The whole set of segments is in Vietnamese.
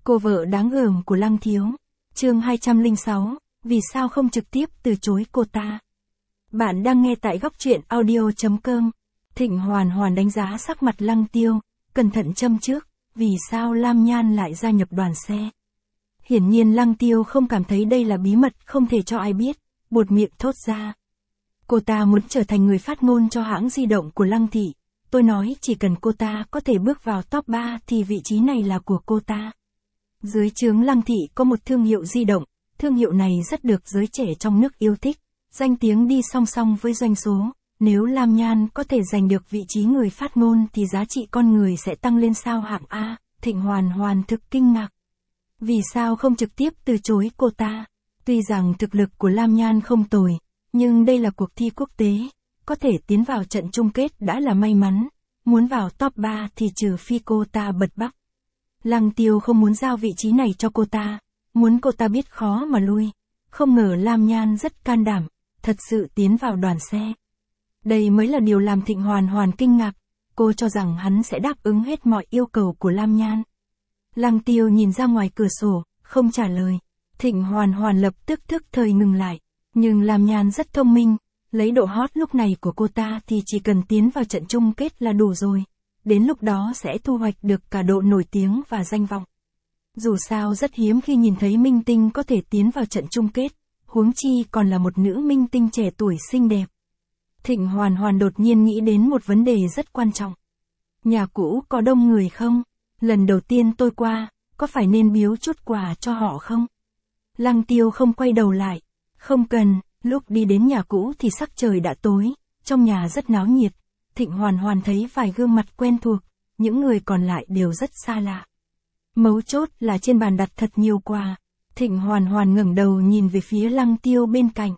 Cô vợ đáng gờm của Lăng Thiếu. Chương 206, vì sao không trực tiếp từ chối cô ta? Bạn đang nghe tại góc truyện audio.com. Thịnh Hoàn Hoàn đánh giá sắc mặt Lăng Tiêu, cẩn thận châm trước, vì sao Lam Nhan lại gia nhập đoàn xe? Hiển nhiên Lăng Tiêu không cảm thấy đây là bí mật không thể cho ai biết, buột miệng thốt ra. Cô ta muốn trở thành người phát ngôn cho hãng di động của Lăng Thị. Tôi nói chỉ cần cô ta có thể bước vào top 3 thì vị trí này là của cô ta. Dưới trướng Lăng Thị có một thương hiệu di động, thương hiệu này rất được giới trẻ trong nước yêu thích, danh tiếng đi song song với doanh số. Nếu Lam Nhan có thể giành được vị trí người phát ngôn thì giá trị con người sẽ tăng lên sao hạng A. Thịnh Hoàn Hoàn thực kinh ngạc. Vì sao không trực tiếp từ chối cô ta? Tuy rằng thực lực của Lam Nhan không tồi, nhưng đây là cuộc thi quốc tế, có thể tiến vào trận chung kết đã là may mắn, muốn vào top 3 thì trừ phi cô ta bật bắc. Lăng Tiêu không muốn giao vị trí này cho cô ta, muốn cô ta biết khó mà lui. Không ngờ Lam Nhan rất can đảm, thật sự tiến vào đoàn xe. Đây mới là điều làm Thịnh Hoàn Hoàn kinh ngạc, cô cho rằng hắn sẽ đáp ứng hết mọi yêu cầu của Lam Nhan. Lăng Tiêu nhìn ra ngoài cửa sổ, không trả lời. Thịnh Hoàn Hoàn lập tức thức thời ngừng lại, nhưng Lam Nhan rất thông minh, lấy độ hot lúc này của cô ta thì chỉ cần tiến vào trận chung kết là đủ rồi. Đến lúc đó sẽ thu hoạch được cả độ nổi tiếng và danh vọng. Dù sao rất hiếm khi nhìn thấy minh tinh có thể tiến vào trận chung kết, huống chi còn là một nữ minh tinh trẻ tuổi xinh đẹp. Thịnh Hoàn Hoàn đột nhiên nghĩ đến một vấn đề rất quan trọng. Nhà cũ có đông người không? Lần đầu tiên tôi qua, có phải nên biếu chút quà cho họ không? Lăng Tiêu không quay đầu lại. Không cần, lúc đi đến nhà cũ thì sắc trời đã tối, trong nhà rất náo nhiệt. Thịnh Hoàn Hoàn thấy vài gương mặt quen thuộc, những người còn lại đều rất xa lạ. Mấu chốt là trên bàn đặt thật nhiều quà. Thịnh Hoàn Hoàn ngẩng đầu nhìn về phía Lăng Tiêu bên cạnh.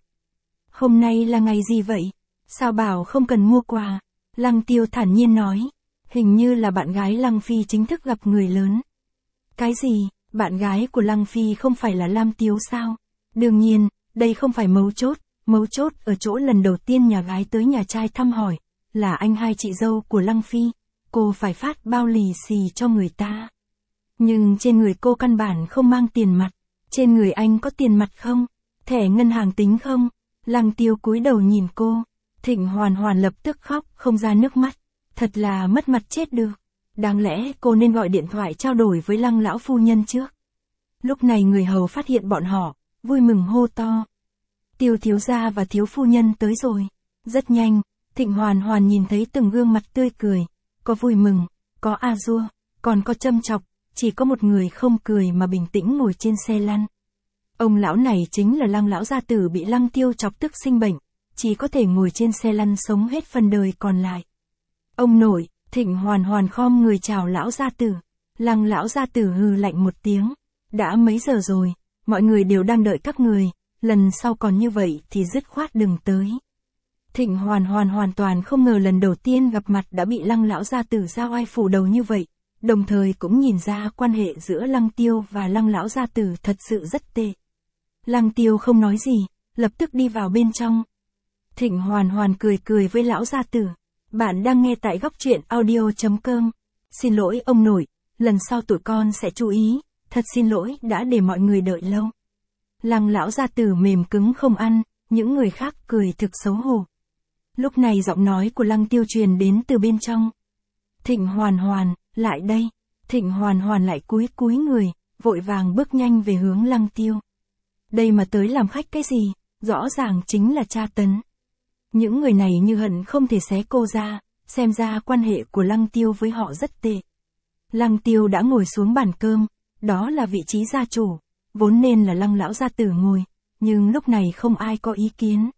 Hôm nay là ngày gì vậy? Sao bảo không cần mua quà? Lăng Tiêu thản nhiên nói. Hình như là bạn gái Lăng Phi chính thức gặp người lớn. Cái gì? Bạn gái của Lăng Phi không phải là Lam Tiếu sao? Đương nhiên, đây không phải mấu chốt ở chỗ lần đầu tiên nhà gái tới nhà trai thăm hỏi, là anh hai chị dâu của Lăng Phi, cô phải phát bao lì xì cho người ta. Nhưng trên người cô căn bản không mang tiền mặt, trên người anh có tiền mặt không? Thẻ ngân hàng tính không? Lăng Tiêu cúi đầu nhìn cô, Thịnh Hoàn Hoàn lập tức khóc không ra nước mắt, thật là mất mặt chết được. Đáng lẽ cô nên gọi điện thoại trao đổi với Lăng lão phu nhân trước. Lúc này người hầu phát hiện bọn họ, vui mừng hô to. Tiêu thiếu gia và thiếu phu nhân tới rồi. Rất nhanh, Thịnh Hoàn Hoàn nhìn thấy từng gương mặt tươi cười, có vui mừng, có a dua, còn có châm chọc, chỉ có một người không cười mà bình tĩnh ngồi trên xe lăn. Ông lão này chính là Lăng lão gia tử bị Lăng Tiêu chọc tức sinh bệnh, chỉ có thể ngồi trên xe lăn sống hết phần đời còn lại. Ông nội, Thịnh Hoàn Hoàn khom người chào lão gia tử. Lăng lão gia tử hừ lạnh một tiếng. Đã mấy giờ rồi, mọi người đều đang đợi các người, lần sau còn như vậy thì dứt khoát đừng tới. Thịnh Hoàn Hoàn hoàn toàn không ngờ lần đầu tiên gặp mặt đã bị Lăng lão gia tử ra oai phủ đầu như vậy, đồng thời cũng nhìn ra quan hệ giữa Lăng Tiêu và Lăng lão gia tử thật sự rất tệ. Lăng Tiêu không nói gì, lập tức đi vào bên trong. Thịnh Hoàn Hoàn cười cười với lão gia tử. Bạn đang nghe tại góc truyện audio.com. Xin lỗi ông nội, lần sau tụi con sẽ chú ý, thật xin lỗi đã để mọi người đợi lâu. Lăng lão gia tử mềm cứng không ăn, những người khác cười thực xấu hổ. Lúc này giọng nói của Lăng Tiêu truyền đến từ bên trong. Thịnh Hoàn Hoàn, lại đây. Thịnh Hoàn Hoàn lại cúi người, vội vàng bước nhanh về hướng Lăng Tiêu. Đây mà tới làm khách cái gì, rõ ràng chính là tra tấn. Những người này như hận không thể xé cô ra, xem ra quan hệ của Lăng Tiêu với họ rất tệ. Lăng Tiêu đã ngồi xuống bàn cơm, đó là vị trí gia chủ, vốn nên là Lăng lão gia tử ngồi, nhưng lúc này không ai có ý kiến.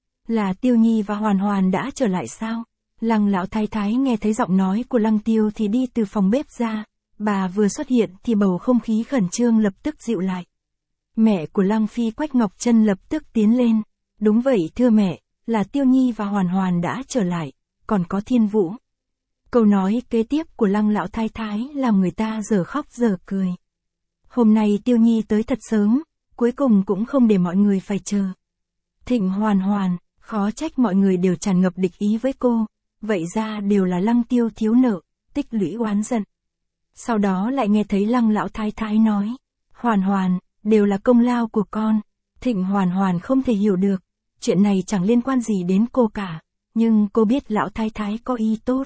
Là Tiêu Nhi và Hoàn Hoàn đã trở lại sao? Lăng lão thái thái nghe thấy giọng nói của Lăng Tiêu thì đi từ phòng bếp ra, bà vừa xuất hiện thì bầu không khí khẩn trương lập tức dịu lại. Mẹ của Lăng Phi Quách Ngọc Trân lập tức tiến lên. Đúng vậy thưa mẹ, là Tiêu Nhi và Hoàn Hoàn đã trở lại, còn có Thiên Vũ. Câu nói kế tiếp của Lăng lão thái thái làm người ta dở khóc dở cười. Hôm nay Tiêu Nhi tới thật sớm, cuối cùng cũng không để mọi người phải chờ. Thịnh Hoàn Hoàn, khó trách mọi người đều tràn ngập địch ý với cô, vậy ra đều là Lăng Tiêu thiếu nợ, tích lũy oán giận. Sau đó lại nghe thấy Lăng lão thái thái nói, Hoàn Hoàn, đều là công lao của con. Thịnh Hoàn Hoàn không thể hiểu được, chuyện này chẳng liên quan gì đến cô cả, nhưng cô biết lão thái thái có ý tốt.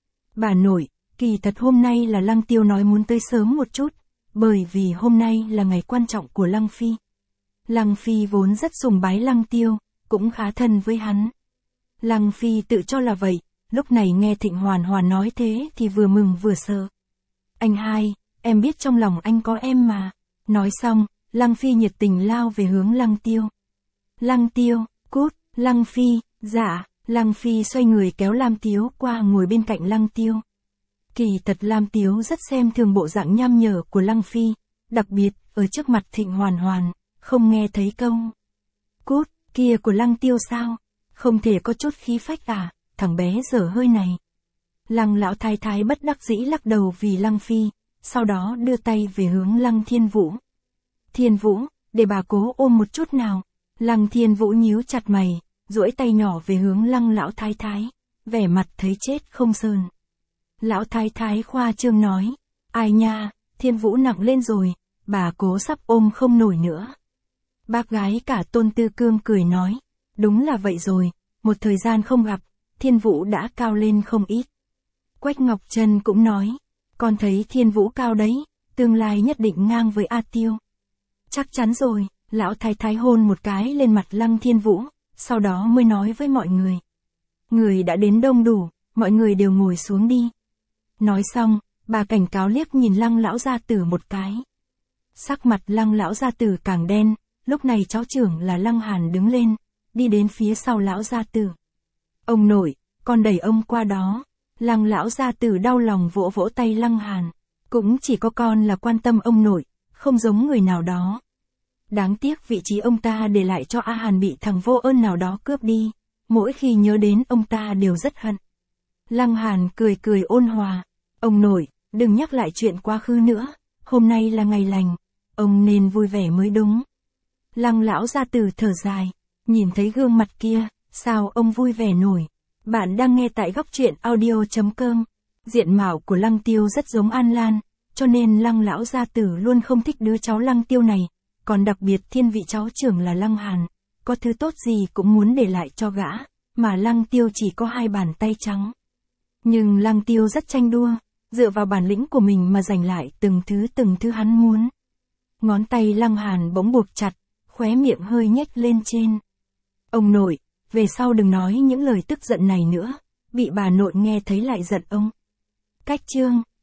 Bà nội, kỳ thật hôm nay là Lăng Tiêu nói muốn tới sớm một chút, bởi vì hôm nay là ngày quan trọng của Lăng Phi. Lăng Phi vốn rất sùng bái Lăng Tiêu, cũng khá thân với hắn. Lăng Phi tự cho là vậy, lúc này nghe Thịnh Hoàn Hoàn nói thế thì vừa mừng vừa sợ. Anh hai, em biết trong lòng anh có em mà. Nói xong, Lăng Phi nhiệt tình lao về hướng Lăng Tiêu. Lăng Tiêu, cút, Lăng Phi, dạ, Lăng Phi xoay người kéo Lam Tiếu qua ngồi bên cạnh Lăng Tiêu. Kỳ thật Lam Tiếu rất xem thường bộ dạng nham nhở của Lăng Phi, đặc biệt, ở trước mặt Thịnh Hoàn Hoàn, không nghe thấy câu cút, kia của Lăng Tiêu sao? Không thể có chút khí phách à, thằng bé dở hơi này. Lăng lão thái thái bất đắc dĩ lắc đầu vì Lăng Phi, sau đó đưa tay về hướng Lăng Thiên Vũ. Thiên Vũ, để bà cố ôm một chút nào. Lăng Thiên Vũ nhíu chặt mày, duỗi tay nhỏ về hướng Lăng lão thái thái, vẻ mặt thấy chết không sờn. Lão thái thái khoa trương nói, ai nha, Thiên Vũ nặng lên rồi, bà cố sắp ôm không nổi nữa. Bác gái cả Tôn Tư Cương cười nói, đúng là vậy rồi, một thời gian không gặp, Thiên Vũ đã cao lên không ít. Quách Ngọc Trân cũng nói, con thấy Thiên Vũ cao đấy, tương lai nhất định ngang với A Tiêu. Chắc chắn rồi, lão thái thái hôn một cái lên mặt Lăng Thiên Vũ, sau đó mới nói với mọi người. Người đã đến đông đủ, mọi người đều ngồi xuống đi. Nói xong, bà cảnh cáo liếc nhìn Lăng lão gia tử một cái. Sắc mặt Lăng lão gia tử càng đen, lúc này cháu trưởng là Lăng Hàn đứng lên, đi đến phía sau lão gia tử. Ông nội, con đẩy ông qua đó. Lăng lão gia tử đau lòng vỗ vỗ tay Lăng Hàn. Cũng chỉ có con là quan tâm ông nội, không giống người nào đó. Đáng tiếc vị trí ông ta để lại cho A Hàn bị thằng vô ơn nào đó cướp đi. Mỗi khi nhớ đến ông ta đều rất hận. Lăng Hàn cười cười ôn hòa. Ông nội, đừng nhắc lại chuyện quá khứ nữa. Hôm nay là ngày lành. Ông nên vui vẻ mới đúng. Lăng lão gia tử thở dài. Nhìn thấy gương mặt kia, sao ông vui vẻ nổi. Bạn đang nghe tại góc truyện audio.com. Diện mạo của Lăng Tiêu rất giống An Lan, cho nên Lăng lão gia tử luôn không thích đứa cháu Lăng Tiêu này, còn đặc biệt thiên vị cháu trưởng là Lăng Hàn, có thứ tốt gì cũng muốn để lại cho gã, mà Lăng Tiêu chỉ có 2 bàn tay trắng. Nhưng Lăng Tiêu rất tranh đua, dựa vào bản lĩnh của mình mà giành lại từng thứ hắn muốn. Ngón tay Lăng Hàn bỗng buộc chặt, khóe miệng hơi nhếch lên trên. Ông nội, về sau đừng nói những lời tức giận này nữa, bị bà nội nghe thấy lại giận ông. Cách chương